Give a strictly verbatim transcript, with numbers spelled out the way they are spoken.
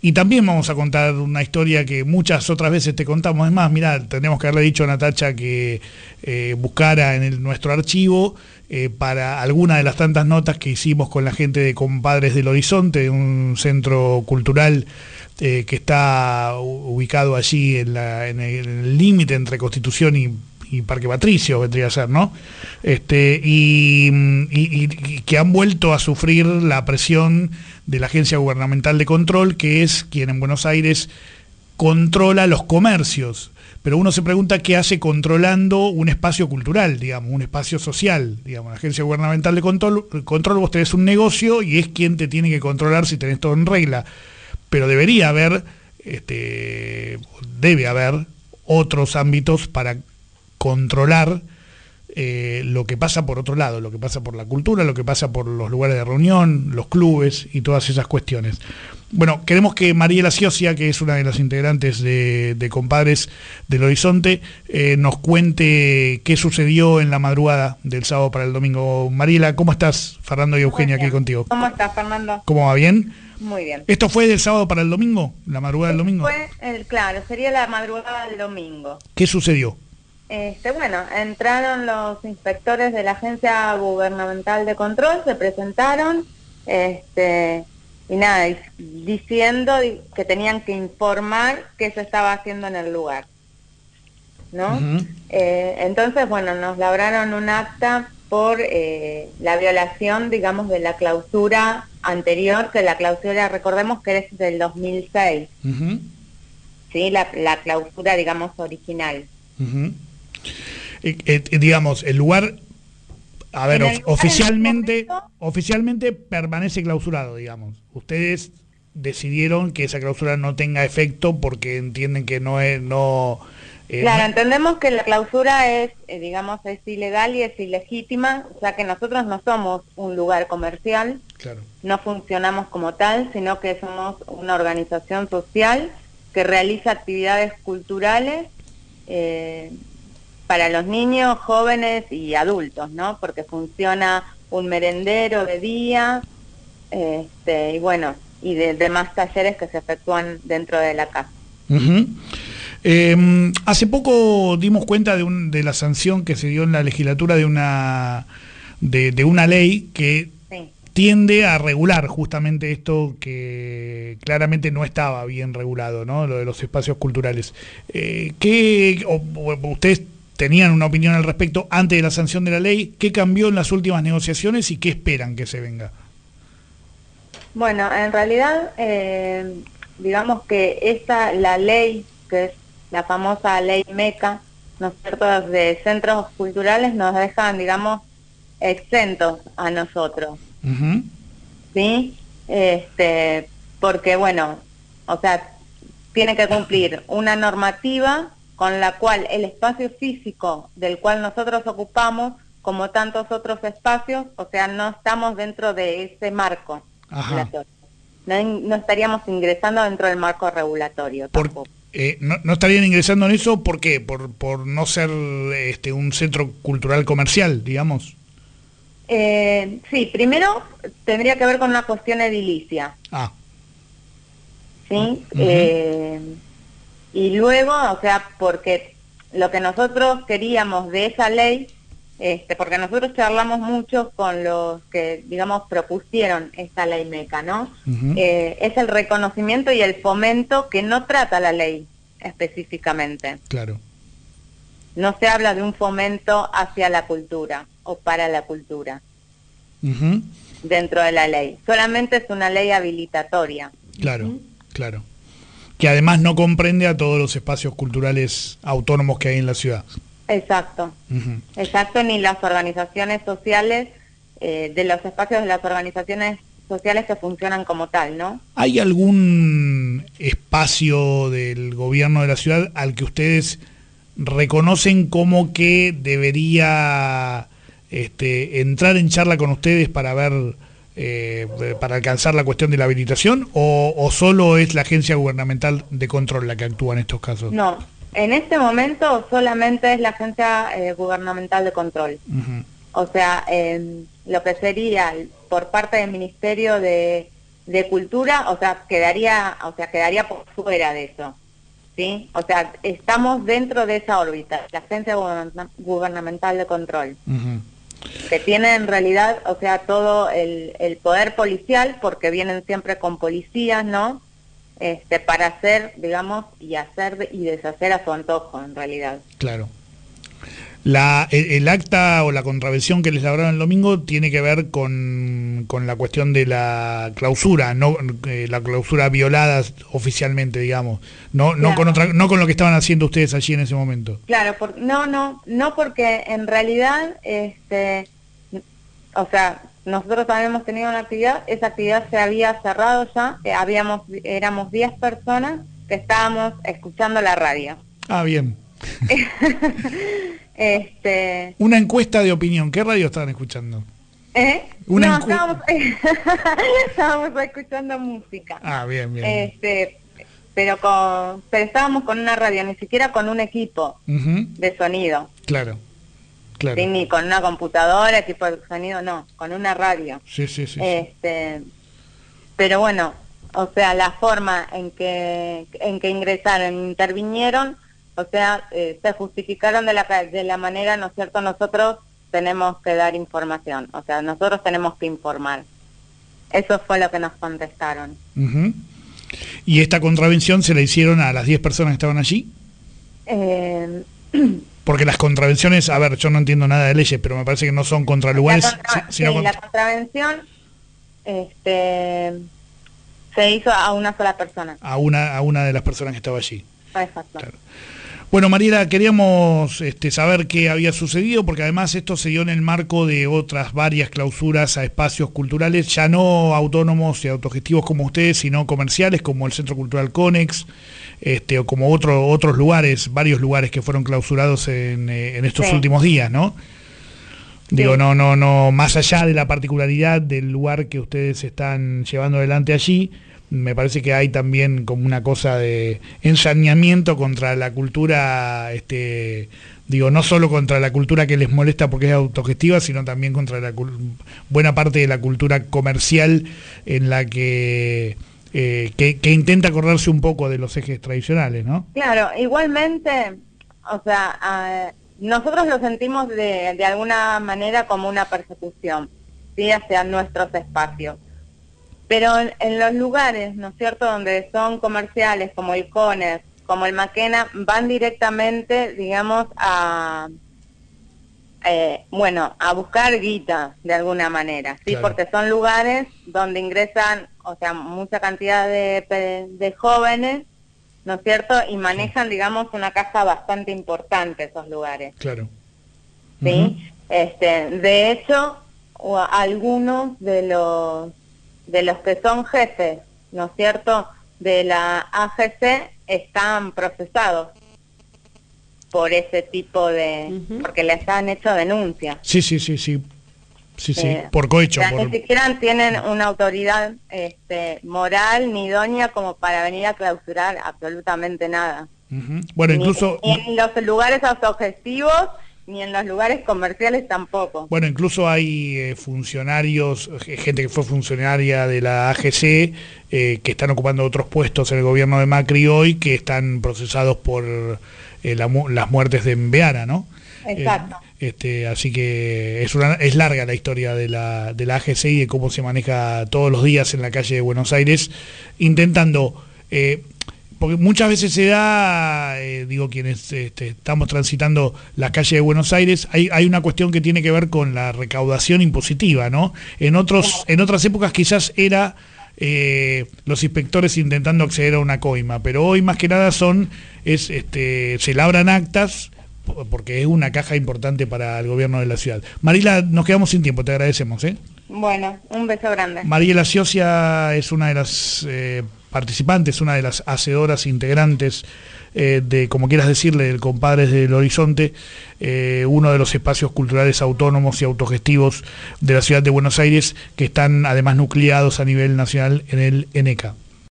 Y también vamos a contar una historia que muchas otras veces te contamos. Es más, mirá, tenemos que haberle dicho a Natacha que eh, buscara en el, nuestro archivo eh, para alguna de las tantas notas que hicimos con la gente de Compadres del Horizonte, un centro cultural eh, que está ubicado allí en, la, en el límite entre Constitución y y Parque Patricio vendría a ser, ¿no? Este, y, y, y que han vuelto a sufrir la presión de la Agencia Gubernamental de Control, que es quien en Buenos Aires controla los comercios. Pero uno se pregunta qué hace controlando un espacio cultural, digamos, un espacio social. Digamos, la Agencia Gubernamental de Control, control, vos tenés un negocio y es quien te tiene que controlar si tenés todo en regla. Pero debería haber, este, debe haber otros ámbitos para controlar eh, lo que pasa por otro lado, lo que pasa por la cultura, lo que pasa por los lugares de reunión, los clubes y todas esas cuestiones. Bueno, queremos que Mariela Scioscia, que es una de las integrantes de, de Compadres del Horizonte, eh, nos cuente qué sucedió en la madrugada del sábado para el domingo. Mariela, ¿cómo estás? Fernando y Eugenia aquí contigo. ¿Cómo estás, Fernando? ¿Cómo va? ¿Bien? Muy bien. ¿Esto fue del sábado para el domingo? ¿La madrugada del domingo? Fue, el, claro, sería la madrugada del domingo. ¿Qué sucedió? Este, bueno, entraron los inspectores de la Agencia Gubernamental de Control, se presentaron, este, y nada, diciendo que tenían que informar qué se estaba haciendo en el lugar, ¿no? Uh-huh. eh, entonces, bueno, nos labraron un acta por eh, la violación, digamos, de la clausura anterior, que la clausura, recordemos que es del dos mil seis, uh-huh. ¿Sí? La, la clausura, digamos, original. Uh-huh. Eh, eh, digamos, el lugar, a ver, of, oficialmente momento, oficialmente permanece clausurado, digamos. Ustedes decidieron que esa clausura no tenga efecto porque entienden que no es, no... Eh, claro, no... entendemos que la clausura es, eh, digamos, es ilegal y es ilegítima, o sea que nosotros no somos un lugar comercial, claro. No funcionamos como tal, sino que somos una organización social que realiza actividades culturales, eh, para los niños, jóvenes y adultos, ¿no? Porque funciona un merendero de día, este, y bueno, y de demás talleres que se efectúan dentro de la casa. Uh-huh. eh, hace poco dimos cuenta de, un, de la sanción que se dio en la legislatura de una, de, de una ley que sí. tiende a regular justamente esto que claramente no estaba bien regulado, ¿no? Lo de los espacios culturales. Eh, ¿qué, o, o, ustedes tenían una opinión al respecto antes de la sanción de la ley? ¿Qué cambió en las últimas negociaciones y qué esperan que se venga? Bueno, en realidad, eh, digamos que esta, la ley, que es la famosa ley MECA, ¿no es cierto?, de centros culturales, nos dejan, digamos, exentos a nosotros. Uh-huh. ¿Sí? Este, porque, bueno, o sea, tiene que cumplir una normativa con la cual el espacio físico del cual nosotros ocupamos, como tantos otros espacios, o sea, no estamos dentro de ese marco regulatorio. No, no estaríamos ingresando dentro del marco regulatorio tampoco. Por, eh, no, ¿No estarían ingresando en eso? ¿Por qué? ¿Por, por no ser este, un centro cultural comercial, digamos? Eh, sí, primero tendría que ver con una cuestión edilicia. Ah. ¿Sí? Uh-huh. eh, Y luego, o sea, porque lo que nosotros queríamos de esa ley, este, porque nosotros charlamos mucho con los que, digamos, propusieron esta ley MECA, ¿no? Uh-huh. eh, es el reconocimiento y el fomento que no trata la ley específicamente. Claro. No se habla de un fomento hacia la cultura o para la cultura uh-huh. dentro de la ley. Solamente es una ley habilitatoria. Claro, uh-huh. claro. Que además no comprende a todos los espacios culturales autónomos que hay en la ciudad. Exacto, uh-huh. exacto, ni las organizaciones sociales, eh, de los espacios de las organizaciones sociales que funcionan como tal, ¿no? ¿Hay algún espacio del gobierno de la ciudad al que ustedes reconocen como que debería este, entrar en charla con ustedes para ver... Eh, para alcanzar la cuestión de la habilitación o, o solo es la Agencia Gubernamental de Control la que actúa en estos casos? No, en este momento solamente es la Agencia eh, Gubernamental de Control. Uh-huh. O sea, eh, lo que sería por parte del Ministerio de de cultura, o sea, quedaría, o sea, quedaría por fuera de eso, ¿sí? O sea, estamos dentro de esa órbita, la Agencia Gubernamental de Control, uh-huh. que tiene en realidad, o sea, todo el, el poder policial, porque vienen siempre con policías, ¿no? Este, para hacer, digamos, y hacer y deshacer a su antojo, en realidad. Claro. La, el, el acta o la contravención que les labraron el domingo tiene que ver con, con la cuestión de la clausura, no eh, la clausura violada oficialmente, digamos, no no claro. con otra, no con lo que estaban haciendo ustedes allí en ese momento. Claro, por, no, no, no porque en realidad, este, o sea, nosotros habíamos tenido una actividad, esa actividad se había cerrado ya, eh, habíamos, éramos diez personas que estábamos escuchando la radio. Ah, bien. Este... Una encuesta de opinión. ¿Qué radio estaban escuchando? ¿Eh? Una no, encu... estábamos, estábamos escuchando música. Ah, bien, bien. Este, pero con, pero estábamos con una radio, ni siquiera con un equipo uh-huh. de sonido. Claro, claro. Sí, ni con una computadora, equipo de sonido, no, con una radio. Sí, sí, sí. Este, sí. Pero bueno, o sea, la forma en que en que ingresaron, intervinieron. O sea, eh, se justificaron de la, de la manera, ¿no es cierto? Nosotros tenemos que dar información, o sea, nosotros tenemos que informar. Eso fue lo que nos contestaron. Uh-huh. ¿Y esta contravención se la hicieron a las diez personas que estaban allí? Eh... Porque las contravenciones, a ver, yo no entiendo nada de leyes, pero me parece que no son contra lugares, la contra... sino sí, contra... la contravención este, se hizo a una sola persona. A una, a una de las personas que estaba allí. Exacto. Claro. Bueno, Mariela, queríamos este, saber qué había sucedido, porque además esto se dio en el marco de otras varias clausuras a espacios culturales, ya no autónomos y autogestivos como ustedes, sino comerciales, como el Centro Cultural Conex, este, o como otro, otros lugares, varios lugares que fueron clausurados en, en estos sí. últimos días, ¿no? Sí. Digo, no, no, no, más allá de la particularidad del lugar que ustedes están llevando adelante allí, me parece que hay también como una cosa de ensañamiento contra la cultura, este, digo, no solo contra la cultura que les molesta porque es autogestiva, sino también contra la buena parte de la cultura comercial en la que, eh, que, que intenta correrse un poco de los ejes tradicionales, ¿no? Claro, igualmente, o sea, uh, nosotros lo sentimos de, de alguna manera como una persecución, ¿sí? Hacia nuestros espacios. Pero en, en los lugares, ¿no es cierto?, donde son comerciales, como el Conex, como el Maquena, van directamente, digamos, a, eh, bueno, a buscar guita, de alguna manera, ¿sí? Claro. Porque son lugares donde ingresan, o sea, mucha cantidad de, de jóvenes, ¿no es cierto?, y manejan, sí. digamos, una caja bastante importante esos lugares. Claro. ¿Sí? Uh-huh. Este, de hecho, algunos de los de los que son jefes, ¿no es cierto?, de la A G C están procesados por ese tipo de... Uh-huh. porque les han hecho denuncias. Sí, sí, sí, sí, sí, sí, eh, por cohecho. O sea, por... ni siquiera tienen una autoridad este, moral ni idónea como para venir a clausurar absolutamente nada. Uh-huh. Bueno, incluso... Ni, ni en los lugares autogestivos, ni en los lugares comerciales tampoco. Bueno, incluso hay eh, funcionarios, gente que fue funcionaria de la A G C, eh, que están ocupando otros puestos en el gobierno de Macri hoy, que están procesados por eh, la, las muertes de Embeana, ¿no? Exacto. Eh, este, así que es, una, es larga la historia de la, de la A G C y de cómo se maneja todos los días en la calle de Buenos Aires, intentando... Eh, porque muchas veces se da, eh, digo, quienes este, estamos transitando la calle de Buenos Aires, hay, hay una cuestión que tiene que ver con la recaudación impositiva, ¿no? En otros, en otras épocas quizás era eh, los inspectores intentando acceder a una coima, pero hoy más que nada son, es, este, se labran actas, porque es una caja importante para el gobierno de la ciudad. Mariela, nos quedamos sin tiempo, te agradecemos, ¿eh? Bueno, un beso grande. Mariela Sciocia es una de las... Eh, participantes, una de las hacedoras integrantes eh, de, como quieras decirle, del Compadres del Horizonte, eh, uno de los espacios culturales autónomos y autogestivos de la ciudad de Buenos Aires, que están además nucleados a nivel nacional en el ENECA.